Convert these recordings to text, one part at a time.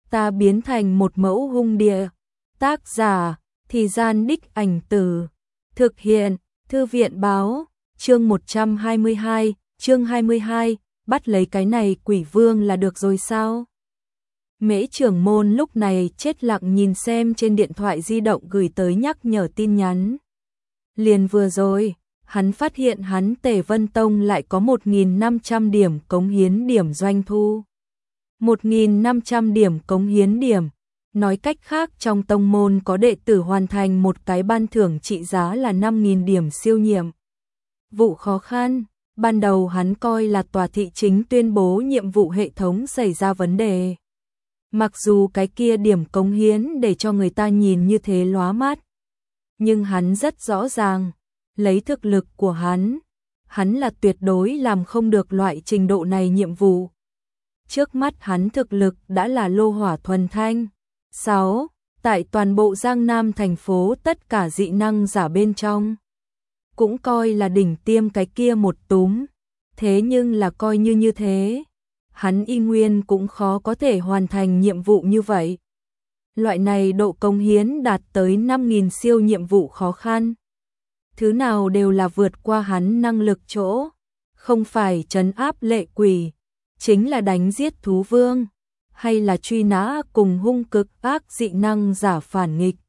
ta biến thành một mẫu hung địa. Tác giả, Thì Gian Đích Ảnh Từ. Thực hiện, Thư viện báo, chương 122, chương 22, bắt lấy cái này quỷ vương là được rồi sao? Mễ trưởng môn lúc này chết lặng nhìn xem trên điện thoại di động gửi tới nhắc nhở tin nhắn. Liền vừa rồi, hắn phát hiện hắn Tề Vân Tông lại có 1.500 điểm cống hiến điểm doanh thu. 1.500 điểm cống hiến điểm. Nói cách khác trong tông môn có đệ tử hoàn thành một cái ban thưởng trị giá là 5.000 điểm siêu nhiệm vụ khó khăn. Ban đầu hắn coi là tòa thị chính tuyên bố nhiệm vụ hệ thống xảy ra vấn đề. Mặc dù cái kia điểm cống hiến để cho người ta nhìn như thế lóa mắt, nhưng hắn rất rõ ràng, lấy thực lực của hắn là tuyệt đối làm không được loại trình độ này nhiệm vụ. Trước mắt hắn thực lực đã là lô hỏa thuần thanh. 6. Tại toàn bộ Giang Nam thành phố tất cả dị năng giả bên trong cũng coi là đỉnh tiêm cái kia một túm. Thế nhưng là coi như thế, hắn y nguyên cũng khó có thể hoàn thành nhiệm vụ như vậy. Loại này độ cống hiến đạt tới 5.000 siêu nhiệm vụ khó khăn. Thứ nào đều là vượt qua hắn năng lực chỗ, không phải trấn áp lệ quỷ, chính là đánh giết thú vương, hay là truy nã cùng hung cực ác dị năng giả phản nghịch.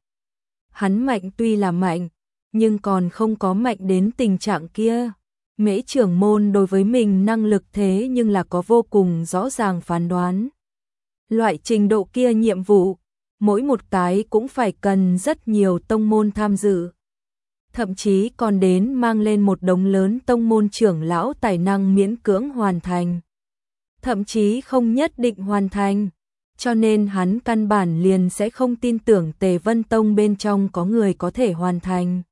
Hắn mạnh tuy là mạnh, nhưng còn không có mạnh đến tình trạng kia. Mễ trưởng môn đối với mình năng lực thế nhưng là có vô cùng rõ ràng phán đoán. Loại trình độ kia nhiệm vụ, mỗi một cái cũng phải cần rất nhiều tông môn tham dự. Thậm chí còn đến mang lên một đống lớn tông môn trưởng lão tài năng miễn cưỡng hoàn thành. Thậm chí không nhất định hoàn thành, cho nên hắn căn bản liền sẽ không tin tưởng Tề Vân Tông bên trong có người có thể hoàn thành.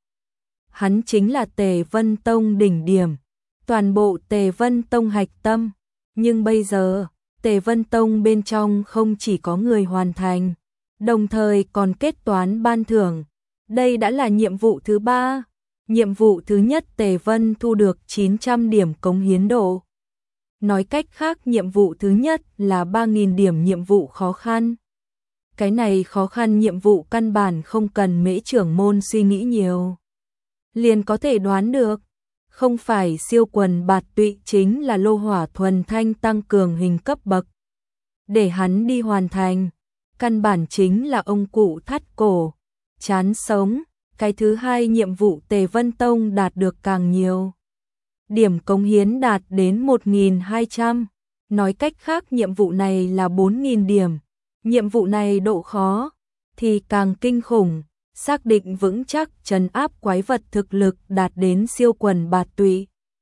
Hắn chính là Tề Vân Tông đỉnh điểm, toàn bộ Tề Vân Tông hạch tâm, nhưng bây giờ, Tề Vân Tông bên trong không chỉ có người hoàn thành, đồng thời còn kết toán ban thưởng. Đây đã là nhiệm vụ thứ 3. Nhiệm vụ thứ nhất Tề Vân thu được 900 điểm cống hiến độ. Nói cách khác nhiệm vụ thứ nhất là 3.000 điểm nhiệm vụ khó khăn. Cái này khó khăn nhiệm vụ căn bản không cần Mễ trưởng môn suy nghĩ nhiều. Liền có thể đoán được, không phải siêu quần bạt tụy chính là lô hỏa thuần thanh tăng cường hình cấp bậc. Để hắn đi hoàn thành, căn bản chính là ông cụ thắt cổ, chán sống. Cái thứ hai nhiệm vụ Tề Vân Tông đạt được càng nhiều. Điểm cống hiến đạt đến 1.200. Nói cách khác nhiệm vụ này là 4.000 điểm. Nhiệm vụ này độ khó thì càng kinh khủng. Xác định vững chắc trấn áp quái vật thực lực đạt đến siêu quần bạt tụy.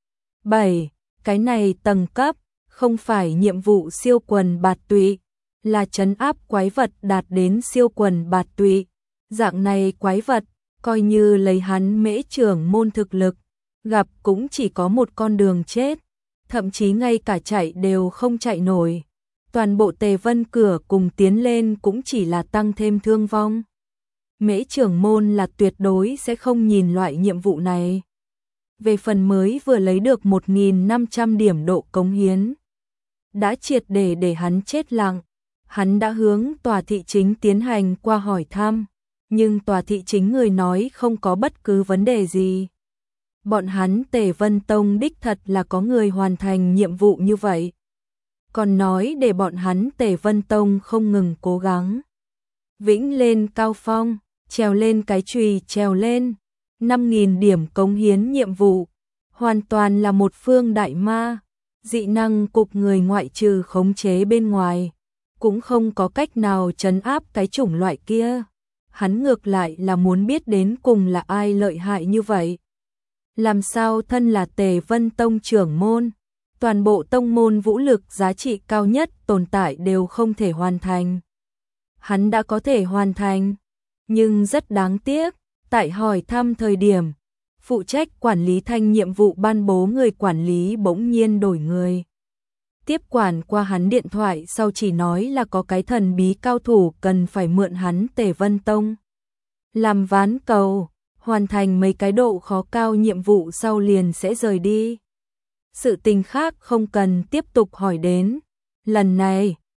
7. Cái này tầng cấp, không phải nhiệm vụ siêu quần bạt tụy, là trấn áp quái vật đạt đến siêu quần bạt tụy. Dạng này quái vật, coi như lấy hắn Mễ trưởng môn thực lực, gặp cũng chỉ có một con đường chết, thậm chí ngay cả chạy đều không chạy nổi. Toàn bộ Tề Vân cửa cùng tiến lên cũng chỉ là tăng thêm thương vong. Mễ trưởng môn là tuyệt đối sẽ không nhìn loại nhiệm vụ này. Về phần mới vừa lấy được 1.500 điểm độ cống hiến, đã triệt để hắn chết lặng. Hắn đã hướng tòa thị chính tiến hành qua hỏi thăm, nhưng tòa thị chính người nói không có bất cứ vấn đề gì. Bọn hắn Tề Vân Tông đích thật là có người hoàn thành nhiệm vụ như vậy. Còn nói để bọn hắn Tề Vân Tông không ngừng cố gắng. Vĩnh lên cao phong, trèo lên cái chùy trèo lên. 5.000 điểm cống hiến nhiệm vụ, hoàn toàn là một phương đại ma. Dị năng cục người ngoại trừ khống chế bên ngoài, cũng không có cách nào trấn áp cái chủng loại kia. Hắn ngược lại là muốn biết đến cùng là ai lợi hại như vậy. Làm sao thân là Tề Vân Tông trưởng môn, toàn bộ tông môn vũ lực giá trị cao nhất tồn tại đều không thể hoàn thành. Hắn đã có thể hoàn thành, nhưng rất đáng tiếc, tại hỏi thăm thời điểm, phụ trách quản lý thanh nhiệm vụ ban bố người quản lý bỗng nhiên đổi người. Tiếp quản qua hắn điện thoại sau chỉ nói là có cái thần bí cao thủ cần phải mượn hắn Tề Vân Tông làm ván cầu, hoàn thành mấy cái độ khó cao nhiệm vụ sau liền sẽ rời đi. Sự tình khác không cần tiếp tục hỏi đến. Lần này,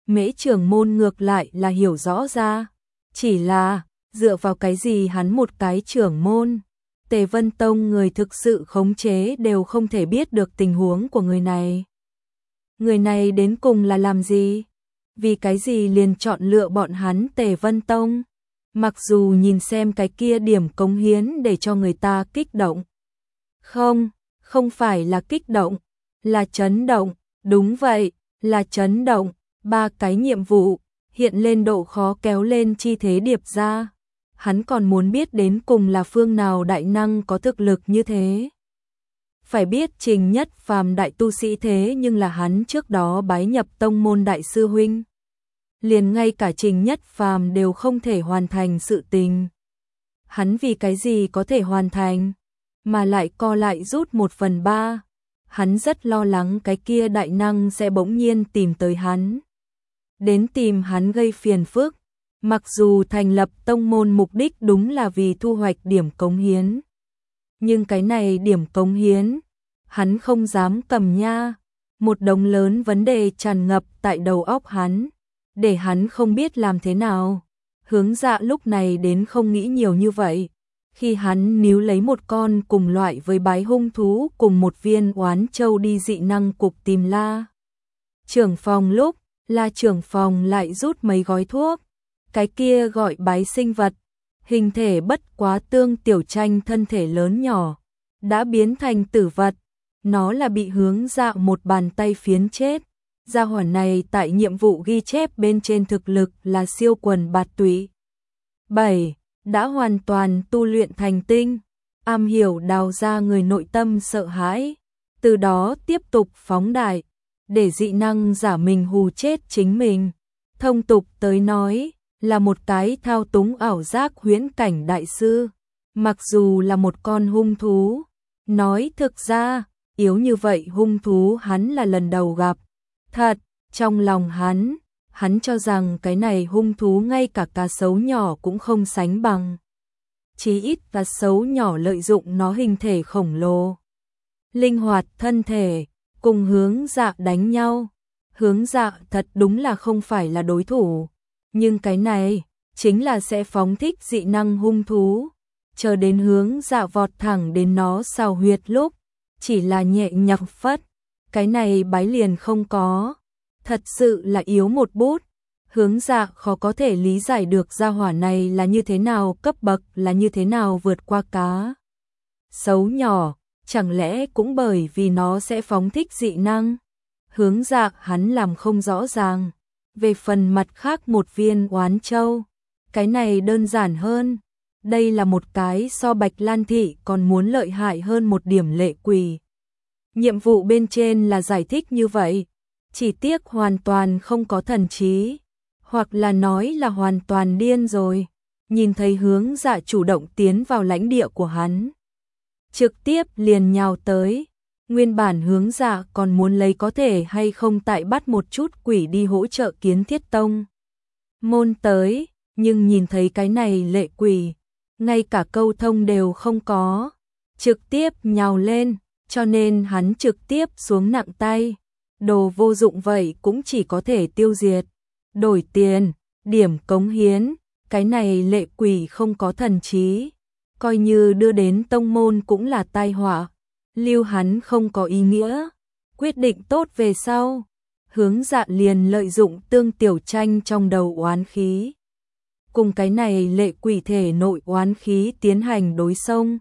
Mễ trưởng môn ngược lại là hiểu rõ ra, chỉ là dựa vào cái gì hắn một cái trưởng môn, Tề Vân Tông người thực sự khống chế đều không thể biết được tình huống của người này. Người này đến cùng là làm gì? Vì cái gì liền chọn lựa bọn hắn Tề Vân Tông? Mặc dù nhìn xem cái kia điểm cống hiến để cho người ta kích động. Không phải là kích động, là chấn động, đúng vậy, là chấn động. 3 cái nhiệm vụ, hiện lên độ khó kéo lên chi thế điệp ra. Hắn còn muốn biết đến cùng là phương nào đại năng có thực lực như thế. Phải biết Trình Nhất Phàm đại tu sĩ thế nhưng là hắn trước đó bái nhập tông môn đại sư huynh. Liền ngay cả Trình Nhất Phàm đều không thể hoàn thành sự tình. Hắn vì cái gì có thể hoàn thành, mà lại co lại rút 1/3. Hắn rất lo lắng cái kia đại năng sẽ bỗng nhiên tìm tới hắn. Đến tìm hắn gây phiền phức. Mặc dù thành lập tông môn mục đích đúng là vì thu hoạch điểm cống hiến. Nhưng cái này điểm cống hiến, hắn không dám cầm nha. Một đống lớn vấn đề tràn ngập tại đầu óc hắn, để hắn không biết làm thế nào. Hướng Dạ lúc này đến không nghĩ nhiều như vậy. Khi hắn níu lấy một con cùng loại với bái hung thú cùng một viên oán châu đi dị năng cục tìm La trưởng phòng lúc, La trưởng phòng lại rút mấy gói thuốc. Cái kia gọi bái sinh vật, hình thể bất quá tương tiểu tranh thân thể lớn nhỏ, đã biến thành tử vật. Nó là bị Hướng Dạ một bàn tay phiến chết. Gia hỏa này tại nhiệm vụ ghi chép bên trên thực lực là siêu quần bạt tụy. 7. Đã hoàn toàn tu luyện thành tinh, am hiểu đào ra người nội tâm sợ hãi, từ đó tiếp tục phóng đại, để dị năng giả mình hù chết chính mình. Thông tục tới nói, là một cái thao túng ảo giác huyễn cảnh đại sư. Mặc dù là một con hung thú, nói thực ra, yếu như vậy hung thú hắn là lần đầu gặp. Thật, trong lòng hắn cho rằng cái này hung thú ngay cả cá sấu nhỏ cũng không sánh bằng. Chí ít cá sấu nhỏ lợi dụng nó hình thể khổng lồ, linh hoạt thân thể, cùng Hướng Dạ đánh nhau. Hướng Dạ thật đúng là không phải là đối thủ. Nhưng cái này, chính là sẽ phóng thích dị năng hung thú. Chờ đến Hướng Dạ vọt thẳng đến nó xào huyệt lúc, chỉ là nhẹ nhàng phất, cái này bái liền không có. Thật sự là yếu một bút. Hướng Dạ khó có thể lý giải được gia hỏa này là như thế nào, cấp bậc là như thế nào vượt qua cá sấu nhỏ, chẳng lẽ cũng bởi vì nó sẽ phóng thích dị năng. Hướng Dạ hắn làm không rõ ràng. Về phần mặt khác một viên oán châu, cái này đơn giản hơn. Đây là một cái so Bạch Lan Thị còn muốn lợi hại hơn một điểm lệ quỷ. Nhiệm vụ bên trên là giải thích như vậy, chỉ tiếc hoàn toàn không có thần trí, hoặc là nói là hoàn toàn điên rồi. Nhìn thấy Hướng Dạ chủ động tiến vào lãnh địa của hắn, trực tiếp liền nhào tới. Nguyên bản Hướng Dạ còn muốn lấy có thể hay không tại bắt một chút quỷ đi hỗ trợ Kiến Thiết Tông môn tới, nhưng nhìn thấy cái này lệ quỷ, ngay cả câu thông đều không có, trực tiếp nhào lên, cho nên hắn trực tiếp xuống nặng tay. Đồ vô dụng vậy cũng chỉ có thể tiêu diệt. Đổi tiền, điểm cống hiến, cái này lệ quỷ không có thần trí, coi như đưa đến tông môn cũng là tai họa. Lưu hắn không có ý nghĩa. Quyết định tốt về sau, Hướng Dạ liền lợi dụng tương tiểu tranh trong đầu oán khí, cùng cái này lệ quỷ thể nội oán khí tiến hành đối xông.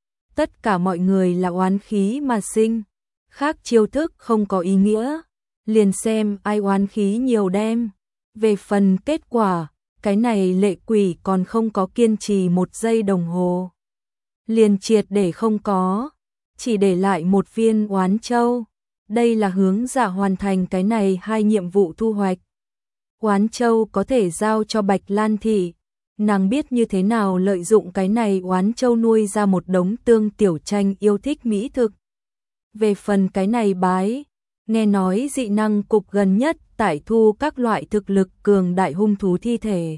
Tất cả mọi người là oán khí mà sinh, khác chiêu thức không có ý nghĩa, liền xem ai oán khí nhiều đem. Về phần kết quả, cái này lệ quỷ còn không có kiên trì 1 giây đồng hồ, liền triệt để không có, chỉ để lại một viên oán châu. Đây là Hướng Dạ hoàn thành cái này 2 nhiệm vụ thu hoạch. Oán châu có thể giao cho Bạch Lan Thị, nàng biết như thế nào lợi dụng cái này oán châu nuôi ra một đống tương tiểu tranh yêu thích mỹ thực. Về phần cái này bái, nghe nói dị năng cục gần nhất tải thu các loại thực lực cường đại hung thú thi thể.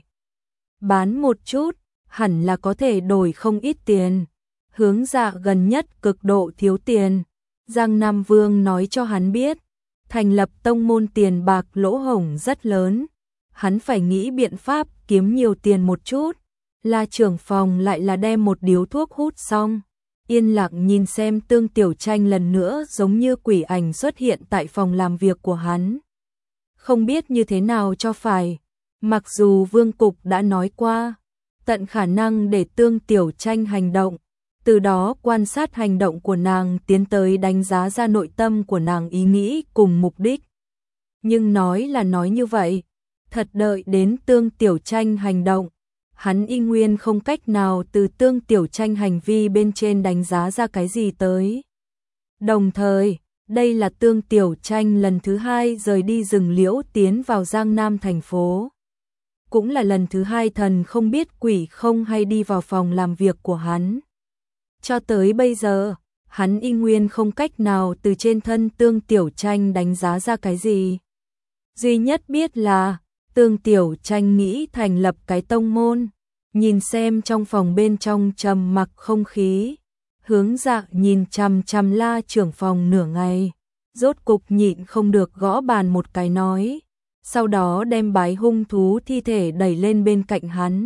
Bán một chút, hẳn là có thể đổi không ít tiền. Hướng Dạ gần nhất cực độ thiếu tiền. Giang Nam Vương nói cho hắn biết, thành lập tông môn tiền bạc lỗ hổng rất lớn, hắn phải nghĩ biện pháp kiếm nhiều tiền một chút. La trưởng phòng lại là đem một điếu thuốc hút xong, yên lặng nhìn xem Tương Tiểu Tranh lần nữa giống như quỷ ảnh xuất hiện tại phòng làm việc của hắn. Không biết như thế nào cho phải, mặc dù Vương Cục đã nói qua, tận khả năng để Tương Tiểu Tranh hành động, từ đó quan sát hành động của nàng tiến tới đánh giá ra nội tâm của nàng ý nghĩ cùng mục đích. Nhưng nói là nói như vậy, thật đợi đến Tương Tiểu Tranh hành động, hắn y nguyên không cách nào từ Tương Tiểu Tranh hành vi bên trên đánh giá ra cái gì tới. Đồng thời, đây là Tương Tiểu Tranh lần thứ 2 rời đi rừng liễu tiến vào Giang Nam thành phố. Cũng là lần thứ 2 thần không biết quỷ không hay đi vào phòng làm việc của hắn. Cho tới bây giờ, hắn y nguyên không cách nào từ trên thân Tương Tiểu Tranh đánh giá ra cái gì. Duy nhất biết là Tương Tiểu Tranh nghĩ thành lập cái tông môn, nhìn xem trong phòng bên trong trầm mặc không khí, Hướng Dạ nhìn chằm chằm La trưởng phòng nửa ngày, rốt cục nhịn không được gõ bàn một cái nói, sau đó đem bái hung thú thi thể đẩy lên bên cạnh hắn.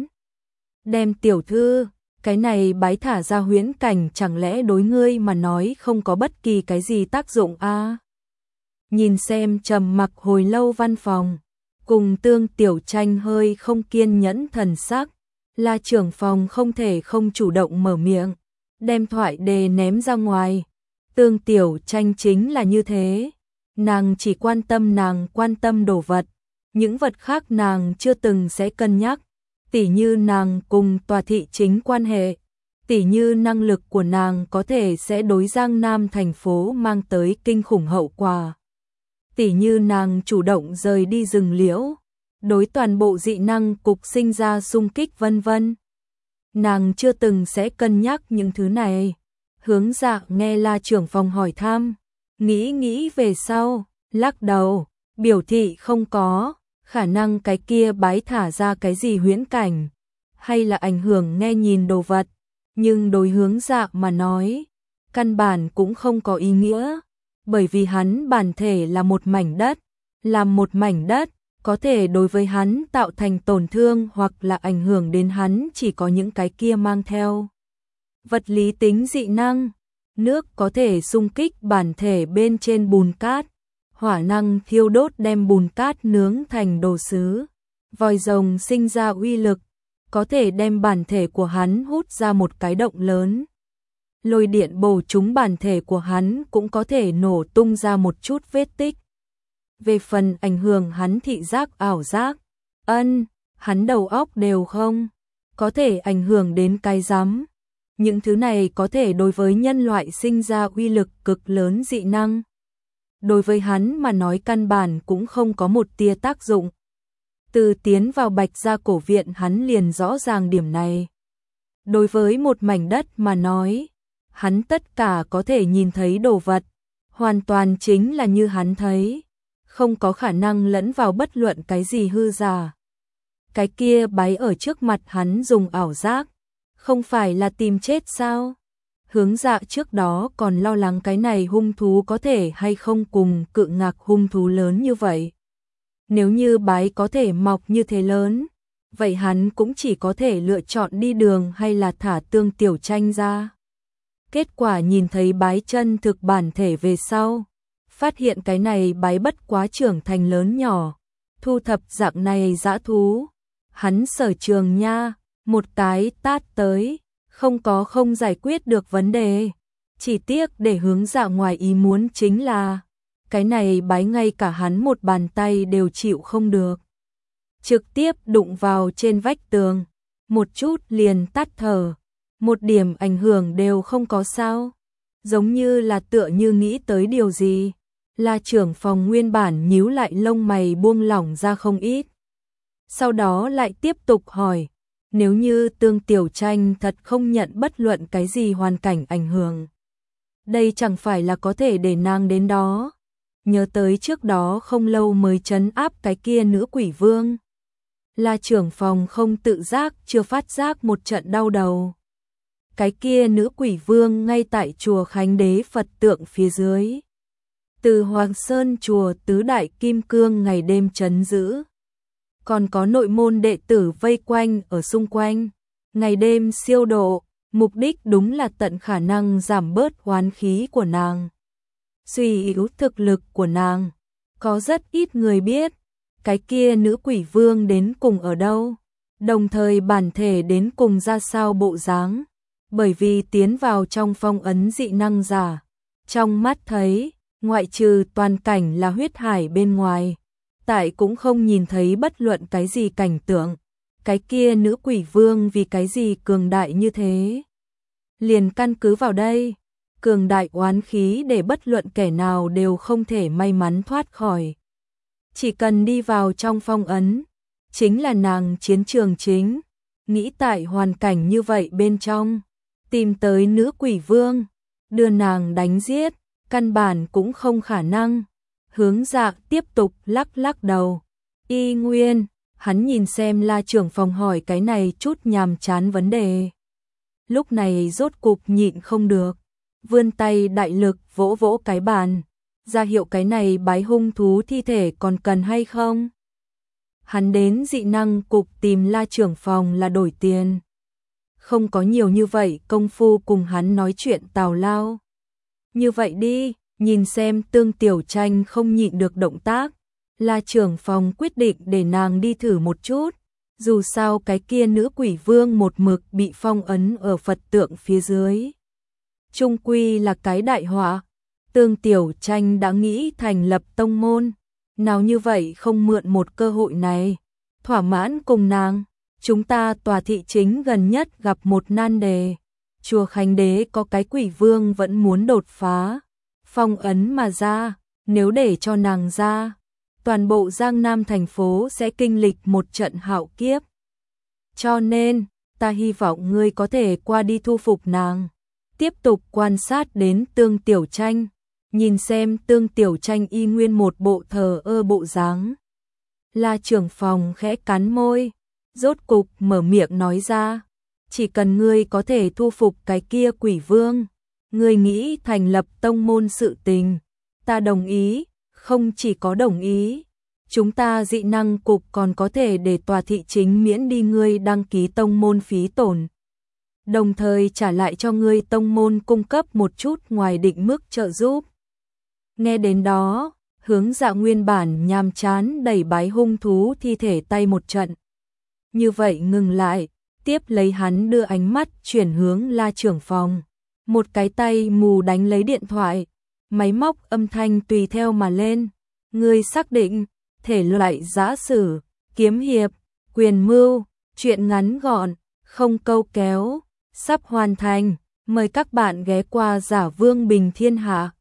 Đem tiểu thư, cái này bái thả ra huyễn cảnh chẳng lẽ đối ngươi mà nói không có bất kỳ cái gì tác dụng a? Nhìn xem trầm mặc hồi lâu văn phòng, cùng Tương Tiểu Tranh hơi không kiên nhẫn thần sắc, La trưởng phòng không thể không chủ động mở miệng, đem thoại đề ném ra ngoài. Tương Tiểu Tranh chính là như thế, nàng chỉ quan tâm nàng quan tâm đồ vật, những vật khác nàng chưa từng sẽ cân nhắc, tỉ như nàng cùng tòa thị chính quan hệ, tỉ như năng lực của nàng có thể sẽ đối Giang Nam thành phố mang tới kinh khủng hậu quả, tỉ như nàng chủ động rời đi rừng liễu, đối toàn bộ dị năng cục sinh ra xung kích vân vân. Nàng chưa từng sẽ cân nhắc những thứ này. Hướng Dạ nghe La trưởng phòng hỏi thăm, nghĩ về sau, lắc đầu, biểu thị không có khả năng cái kia bái thả ra cái gì huyễn cảnh, hay là ảnh hưởng nghe nhìn đồ vật, nhưng đối Hướng Dạ mà nói, căn bản cũng không có ý nghĩa, bởi vì hắn bản thể là một mảnh đất, làm một mảnh đất, có thể đối với hắn tạo thành tổn thương hoặc là ảnh hưởng đến hắn chỉ có những cái kia mang theo vật lý tính dị năng, nước có thể xung kích bản thể bên trên bùn cát, hỏa năng thiêu đốt đem bùn cát nướng thành đồ sứ, vòi rồng sinh ra uy lực, có thể đem bản thể của hắn hút ra một cái động lớn. Lôi điện bổ trúng bản thể của hắn cũng có thể nổ tung ra một chút vết tích. Về phần ảnh hưởng hắn thị giác ảo giác, hắn đầu óc đều không, có thể ảnh hưởng đến cái rắm. Những thứ này có thể đối với nhân loại sinh ra uy lực cực lớn dị năng. Đối với hắn mà nói căn bản cũng không có một tia tác dụng. Từ tiến vào Bạch Gia cổ viện hắn liền rõ ràng điểm này. Đối với một mảnh đất mà nói, hắn tất cả có thể nhìn thấy đồ vật, hoàn toàn chính là như hắn thấy, không có khả năng lẫn vào bất luận cái gì hư giả. Cái kia bái ở trước mặt hắn dùng ảo giác, không phải là tìm chết sao? Hướng Dạ trước đó còn lo lắng cái này hung thú có thể hay không cùng cự ngạc hung thú lớn như vậy. Nếu như bái có thể mọc như thế lớn, vậy hắn cũng chỉ có thể lựa chọn đi đường hay là thả Tương Tiểu Tranh ra. Kết quả nhìn thấy bái chân thực bản thể về sau, phát hiện cái này bái bất quá trưởng thành lớn nhỏ, thu thập dạng này dã thú. Hắn sở trường nha, một cái tát tới, không giải quyết được vấn đề. Chỉ tiếc để Hướng Dạ ngoài ý muốn chính là, cái này bái ngay cả hắn một bàn tay đều chịu không được. Trực tiếp đụng vào trên vách tường, một chút liền tắt thở, một điểm ảnh hưởng đều không có sao. Giống như là tựa như nghĩ tới điều gì, La trưởng phòng nguyên bản nhíu lại lông mày buông lỏng ra không ít. Sau đó lại tiếp tục hỏi, nếu như Tương Tiểu Tranh thật không nhận bất luận cái gì hoàn cảnh ảnh hưởng, đây chẳng phải là có thể để nàng đến đó. Nhớ tới trước đó không lâu mới trấn áp cái kia nữ quỷ vương. La trưởng phòng không tự giác chưa phát giác một trận đau đầu. Cái kia nữ quỷ vương ngay tại chùa Khánh Đế Phật tượng phía dưới. từ Hoàng Sơn chùa tứ đại kim cương ngày đêm trấn giữ. Còn có nội môn đệ tử vây quanh ở xung quanh, ngày đêm siêu độ, mục đích đúng là tận khả năng giảm bớt oán khí của nàng, suy yếu thực lực của nàng. Có rất ít người biết, cái kia nữ quỷ vương đến cùng ở đâu, đồng thời bản thể đến cùng ra sao bộ dáng, bởi vì tiến vào trong phong ấn dị năng giả. Trong mắt thấy, ngoại trừ toàn cảnh là huyết hải bên ngoài, tại cũng không nhìn thấy bất luận cái gì cảnh tượng. Cái kia nữ quỷ vương vì cái gì cường đại như thế? Liền căn cứ vào đây, cường đại oán khí để bất luận kẻ nào đều không thể may mắn thoát khỏi. Chỉ cần đi vào trong phong ấn, chính là nàng chiến trường chính. Nghĩ tại hoàn cảnh như vậy bên trong, tìm tới nữ quỷ vương, đưa nàng đánh giết, căn bản cũng không khả năng. Hướng Dạ tiếp tục lắc lắc đầu. Y Nguyên, hắn nhìn xem La trưởng phòng hỏi cái này chút nhàm chán vấn đề. Lúc này rốt cục nhịn không được, vươn tay đại lực vỗ vỗ cái bàn, ra hiệu cái này bái hung thú thi thể còn cần hay không. Hắn đến dị năng cục tìm La trưởng phòng là đổi tiền. Không có nhiều như vậy công phu cùng hắn nói chuyện tào lao. Như vậy đi, nhìn xem Tương Tiểu Tranh không nhịn được động tác, La trưởng phòng quyết định để nàng đi thử một chút. Dù sao cái kia nữ quỷ vương một mực bị phong ấn ở Phật tượng phía dưới, chung quy là cái đại họa. Tương Tiểu Tranh đã nghĩ thành lập tông môn, nào như vậy không mượn một cơ hội này, thỏa mãn cùng nàng. Chúng ta tòa thị chính gần nhất gặp một nan đề, chùa Khánh Đế có cái quỷ vương vẫn muốn đột phá phong ấn mà ra, nếu để cho nàng ra, toàn bộ Giang Nam thành phố sẽ kinh lịch một trận hạo kiếp. Cho nên, ta hy vọng ngươi có thể qua đi thu phục nàng. Tiếp tục quan sát đến Tương Tiểu Tranh, nhìn xem Tương Tiểu Tranh y nguyên một bộ thờ ơ bộ dáng. La trưởng phòng khẽ cắn môi, rốt cục mở miệng nói ra, chỉ cần ngươi có thể thu phục cái kia quỷ vương, ngươi nghĩ thành lập tông môn sự tình, ta đồng ý. Không chỉ có đồng ý, chúng ta dị năng cục còn có thể để tòa thị chính miễn đi ngươi đăng ký tông môn phí tổn, đồng thời trả lại cho ngươi tông môn cung cấp một chút ngoài định mức trợ giúp. Nghe đến đó, Hướng Dạ nguyên bản nhàm chán đẩy bái hung thú thi thể tay một trận. Như vậy ngừng lại, tiếp lấy hắn đưa ánh mắt chuyển hướng La trưởng phòng, một cái tay mù đánh lấy điện thoại, máy móc âm thanh tùy theo mà lên. Ngươi xác định, thể loại giã sử, kiếm hiệp, quyền mưu, truyện ngắn gọn, không câu kéo, sắp hoàn thành, mời các bạn ghé qua Giả Vương Bình Thiên Hạ.